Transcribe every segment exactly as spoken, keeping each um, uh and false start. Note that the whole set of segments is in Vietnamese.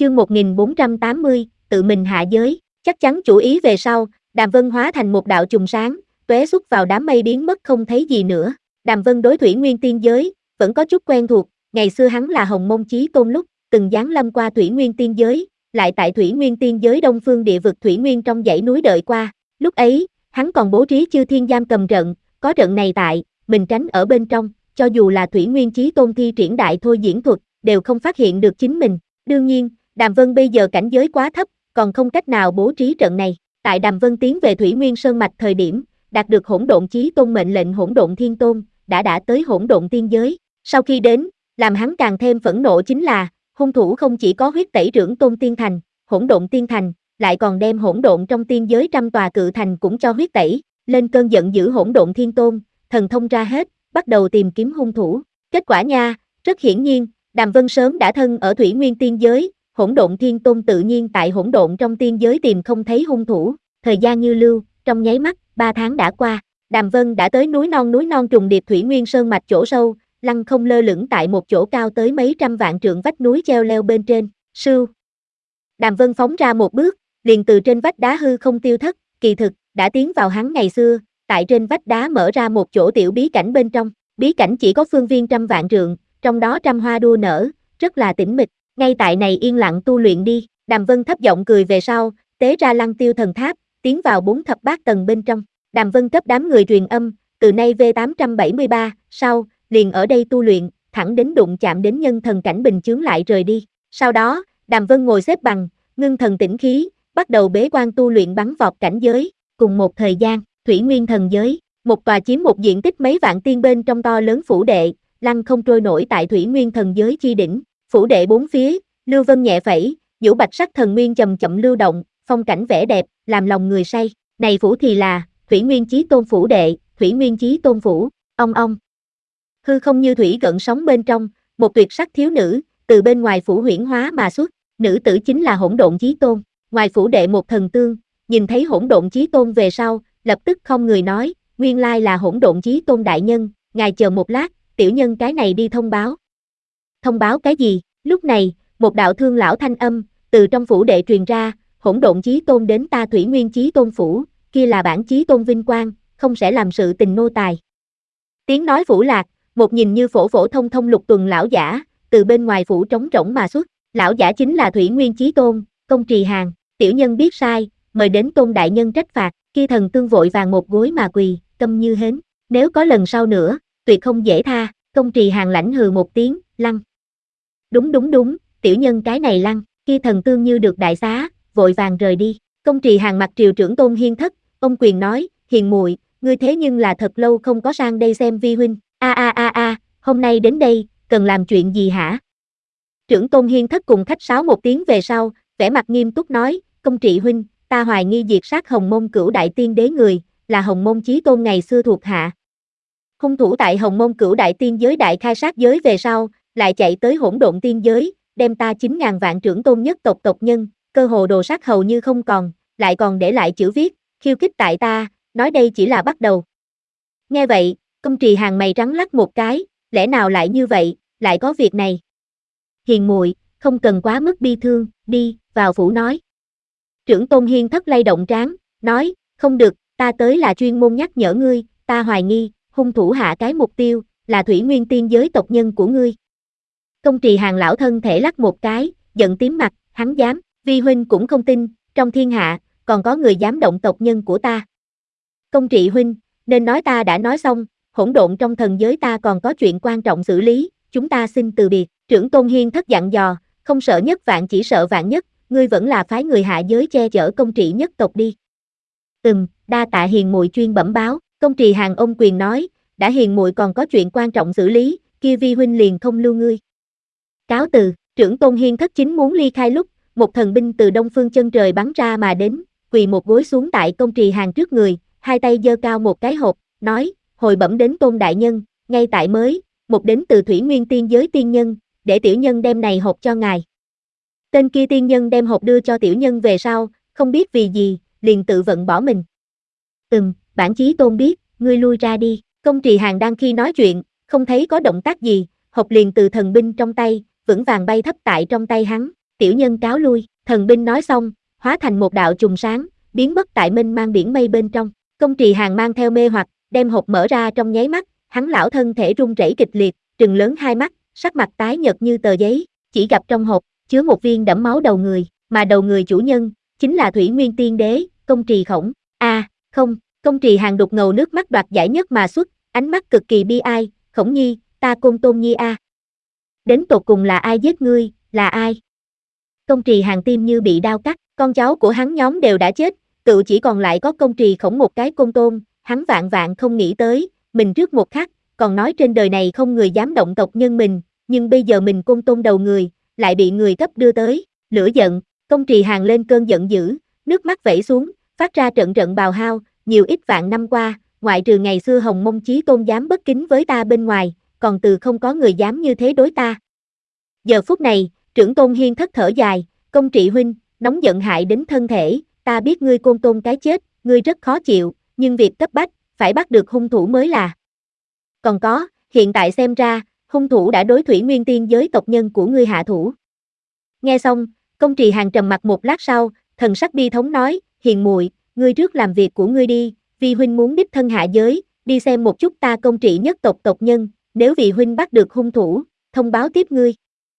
chương một nghìn bốn trăm tám mươi, tự mình hạ giới, chắc chắn chủ ý về sau, Đàm Vân hóa thành một đạo chùm sáng, tóe xuất vào đám mây biến mất không thấy gì nữa. Đàm Vân đối Thủy Nguyên Tiên Giới, vẫn có chút quen thuộc, ngày xưa hắn là Hồng Môn Chí Tôn lúc, từng giáng lâm qua Thủy Nguyên Tiên Giới, lại tại Thủy Nguyên Tiên Giới Đông Phương địa vực Thủy Nguyên trong dãy núi đợi qua, lúc ấy, hắn còn bố trí Chư Thiên Giam Cầm trận, có trận này tại, mình tránh ở bên trong, cho dù là Thủy Nguyên Chí Tôn thi triển đại thôi diễn thuật, đều không phát hiện được chính mình. Đương nhiên, Đàm Vân bây giờ cảnh giới quá thấp, còn không cách nào bố trí trận này. Tại Đàm Vân tiến về Thủy Nguyên Sơn Mạch thời điểm, đạt được Hỗn Độn Chí Tôn mệnh lệnh Hỗn Độn Thiên Tôn, đã đã tới Hỗn Độn Tiên Giới. Sau khi đến, làm hắn càng thêm phẫn nộ chính là, hung thủ không chỉ có huyết tẩy Trưởng Tôn Tiên Thành, Hỗn Độn Tiên Thành, lại còn đem hỗn độn trong tiên giới trăm tòa cự thành cũng cho huyết tẩy. Lên cơn giận dữ Hỗn Độn Thiên Tôn, thần thông ra hết, bắt đầu tìm kiếm hung thủ. Kết quả nha, rất hiển nhiên, Đàm Vân sớm đã thân ở Thủy Nguyên Tiên Giới, Hỗn Độn Thiên Tôn tự nhiên tại hỗn độn trong tiên giới tìm không thấy hung thủ. Thời gian như lưu, trong nháy mắt, ba tháng đã qua, Đàm Vân đã tới núi non núi non trùng điệp Thủy Nguyên Sơn Mạch chỗ sâu, lăng không lơ lửng tại một chỗ cao tới mấy trăm vạn trượng vách núi treo leo bên trên. Sưu. Đàm Vân phóng ra một bước, liền từ trên vách đá hư không tiêu thất, kỳ thực, đã tiến vào hắn ngày xưa, tại trên vách đá mở ra một chỗ tiểu bí cảnh bên trong, bí cảnh chỉ có phương viên trăm vạn trượng, trong đó trăm hoa đua nở, rất là tĩnh mịch, ngay tại này yên lặng tu luyện đi. Đàm Vân thấp giọng cười về sau, tế ra Lăng Tiêu Thần Tháp, tiến vào bốn thập bát tầng bên trong. Đàm Vân cấp đám người truyền âm, từ nay V tám trăm bảy mươi ba, sau, liền ở đây tu luyện, thẳng đến đụng chạm đến nhân thần cảnh bình chướng lại rời đi. Sau đó, Đàm Vân ngồi xếp bằng, ngưng thần tĩnh khí, bắt đầu bế quan tu luyện bắn vọt cảnh giới. Cùng một thời gian, Thủy Nguyên Thần Giới, một tòa chiếm một diện tích mấy vạn tiên bên trong to lớn phủ đệ, lăng không trôi nổi tại Thủy Nguyên Thần Giới chi đỉnh. Phủ đệ bốn phía, lưu vân nhẹ phẩy, vũ bạch sắc thần nguyên chậm chậm lưu động, phong cảnh vẻ đẹp, làm lòng người say. Này phủ thì là Thủy Nguyên Chí Tôn phủ đệ, Thủy Nguyên Chí Tôn phủ. Ong ong. Hư không như thủy gợn sóng bên trong, một tuyệt sắc thiếu nữ từ bên ngoài phủ huyễn hóa mà xuất, nữ tử chính là Hỗn Độn Chí Tôn. Ngoài phủ đệ một thần tương, nhìn thấy Hỗn Độn Chí Tôn về sau, lập tức không người nói, nguyên lai là Hỗn Độn Chí Tôn đại nhân, ngài chờ một lát, tiểu nhân cái này đi thông báo. Thông báo cái gì? Lúc này, một đạo thương lão thanh âm từ trong phủ đệ truyền ra, Hỗn Độn Chí Tôn đến ta Thủy Nguyên Chí Tôn phủ, kia là bản Chí Tôn vinh quang, không sẽ làm sự tình nô tài. Tiếng nói phủ lạc, một nhìn như phổ phổ thông thông lục tuần lão giả, từ bên ngoài phủ trống rỗng mà xuất, lão giả chính là Thủy Nguyên Chí Tôn, Công Trì Hàn. Tiểu nhân biết sai, mời đến Tôn đại nhân trách phạt. Kia thần tương vội vàng một gối mà quỳ, câm như hến, nếu có lần sau nữa, tuyệt không dễ tha. Công Trì Hàn lãnh hừ một tiếng, lăng. Đúng đúng đúng, tiểu nhân cái này lăng. Kia thần tương như được đại xá, vội vàng rời đi. Công Trì Hàn mặt triều trưởng Tôn hiên thất, ông quyền nói, hiền muội, ngươi thế nhưng là thật lâu không có sang đây xem vi huynh. A a a a, hôm nay đến đây, cần làm chuyện gì hả? Trưởng Tôn hiên thất cùng khách sáo một tiếng về sau, vẻ mặt nghiêm túc nói, Công Trị huynh, ta hoài nghi diệt sát Hồng Môn Cửu Đại Tiên Đế người, là Hồng Môn Chí Tôn ngày xưa thuộc hạ. Hung thủ tại Hồng Môn Cửu Đại Tiên Giới đại khai sát giới về sau, lại chạy tới Hỗn Độn Tiên Giới, đem ta chín ngàn vạn trưởng tôn nhất tộc tộc nhân, cơ hồ đồ sát hầu như không còn, lại còn để lại chữ viết, khiêu khích tại ta, nói đây chỉ là bắt đầu. Nghe vậy, Công Trì Hàn mày trắng lắc một cái, lẽ nào lại như vậy, lại có việc này. Hiền muội, không cần quá mức bi thương, đi, vào phủ nói. Trưởng Tôn hiên thất lay động trán, nói, không được, ta tới là chuyên môn nhắc nhở ngươi, ta hoài nghi, hung thủ hạ cái mục tiêu, là Thủy Nguyên Tiên Giới tộc nhân của ngươi. Công Trì Hàn lão thân thể lắc một cái, giận tím mặt, hắn dám, vi huynh cũng không tin, trong thiên hạ, còn có người dám động tộc nhân của ta. Công Trị huynh, nên nói ta đã nói xong, hỗn độn trong thần giới ta còn có chuyện quan trọng xử lý, chúng ta xin từ biệt. Trưởng Tôn hiên thất dặn dò, không sợ nhất vạn chỉ sợ vạn nhất, ngươi vẫn là phái người hạ giới che chở Công Trị nhất tộc đi. Ừm, đa tạ hiền muội chuyên bẩm báo. Công Trì Hàn ôm quyền nói, đã hiền muội còn có chuyện quan trọng xử lý, kia vi huynh liền không lưu ngươi. Cáo từ. Trưởng Tôn hiên thất chính muốn ly khai lúc, một thần binh từ đông phương chân trời bắn ra mà đến, quỳ một gối xuống tại Công Trì Hàn trước người, hai tay giơ cao một cái hộp, nói, hồi bẩm đến Tôn đại nhân, ngay tại mới, một đến từ Thủy Nguyên Tiên Giới tiên nhân, để tiểu nhân đem này hộp cho ngài. Tên kia tiên nhân đem hộp đưa cho tiểu nhân về sau, không biết vì gì, liền tự vận bỏ mình. Ừm, bản Chí Tôn biết, ngươi lui ra đi. Công Trì Hàn đang khi nói chuyện, không thấy có động tác gì, hộp liền từ thần binh trong tay, vững vàng bay thấp tại trong tay hắn. tiểu nhân cáo lui, thần binh nói xong, hóa thành một đạo chùm sáng, biến mất tại mênh mang biển mây bên trong. Công Trì Hàn mang theo mê hoặc, đem hộp mở ra trong nháy mắt, hắn lão thân thể run rẩy kịch liệt, trừng lớn hai mắt, sắc mặt tái nhợt như tờ giấy, chỉ gặp trong hộp chứa một viên đẫm máu đầu người, mà đầu người chủ nhân chính là Thủy Nguyên Tiên Đế, Công Trì Khổng. A, à, không, Công Trì Hàn đục ngầu nước mắt đoạt giải nhất mà xuất, ánh mắt cực kỳ bi ai, Khổng Nhi, ta Côn Tôn Nhi a. À. Đến tột cùng là ai giết ngươi, là ai? Công Trì Hàn tim như bị đao cắt, con cháu của hắn nhóm đều đã chết, tự chỉ còn lại có Công Trì Khổng một cái Côn Tôn, hắn vạn vạn không nghĩ tới, mình trước một khắc, còn nói trên đời này không người dám động tộc nhân mình, nhưng bây giờ mình Côn Tôn đầu người, lại bị người cấp đưa tới, lửa giận, Công Trì Hàn lên cơn giận dữ, nước mắt vẩy xuống, phát ra trận trận bào hao, nhiều ít vạn năm qua, ngoại trừ ngày xưa Hồng Mông Chí Tôn dám bất kính với ta bên ngoài, còn từ không có người dám như thế đối ta. Giờ phút này, trưởng tôn Hiên thất thở dài, Công Trị huynh, nóng giận hại đến thân thể, ta biết ngươi Côn Tôn cái chết, ngươi rất khó chịu, nhưng việc cấp bách, phải bắt được hung thủ mới là. Còn có, hiện tại xem ra, hung thủ đã đối Thủy Nguyên Tiên giới tộc nhân của ngươi hạ thủ. Nghe xong, Công Trì Hàn trầm mặt một lát sau, thần sắc bi thống nói, Hiền muội, ngươi trước làm việc của ngươi đi, vì huynh muốn đích thân hạ giới, đi xem một chút ta Công Trị nhất tộc tộc nhân, nếu vì huynh bắt được hung thủ, thông báo tiếp ngươi.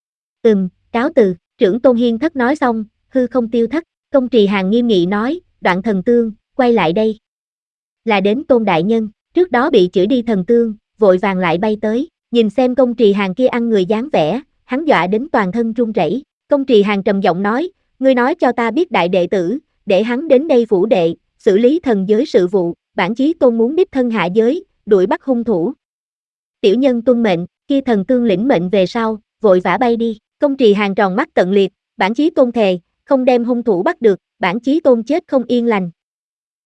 Ừm, cáo từ, trưởng tôn Hiên thất nói xong, hư không tiêu thất, Công Trì Hàn nghiêm nghị nói, Đoạn Thần Tương, quay lại đây. Là đến Tôn đại nhân, trước đó bị chửi đi Thần Tương, vội vàng lại bay tới, nhìn xem Công Trì Hàn kia ăn người dáng vẻ, hắn dọa đến toàn thân run rẩy. Công Trì Hàn trầm giọng nói, ngươi nói cho ta biết đại đệ tử, để hắn đến đây phủ đệ, xử lý thần giới sự vụ, bản chí tôn muốn đích thân hạ giới, đuổi bắt hung thủ. Tiểu nhân tuân mệnh, kia Thần Tương lĩnh mệnh về sau, vội vã bay đi. Công Trì Hàn tròn mắt tận liệt, bản chí tôn thề, không đem hung thủ bắt được, bản chí tôn chết không yên lành.